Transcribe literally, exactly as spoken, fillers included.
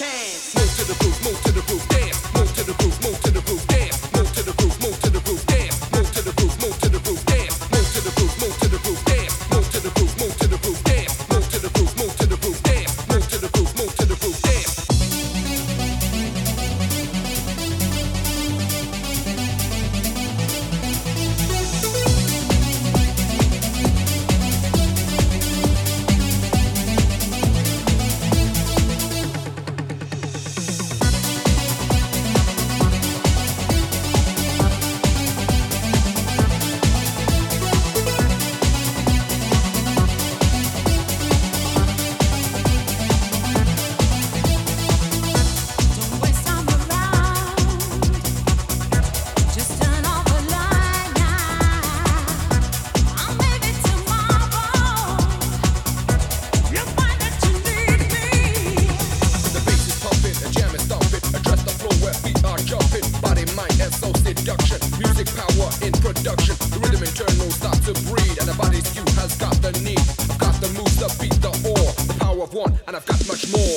chance. Move to the groove, move to the groove, dance. Move to the groove, move to the groove, dance. Move to the groove, move to the groove, dance. Move to the groove, move to the groove, dance. Move to the groove, move to the groove, dance. Move to the groove, move to the groove, dance. Move to the groove, move to the groove, dance. Move to the groove, move to the groove, dance. And I've got much more.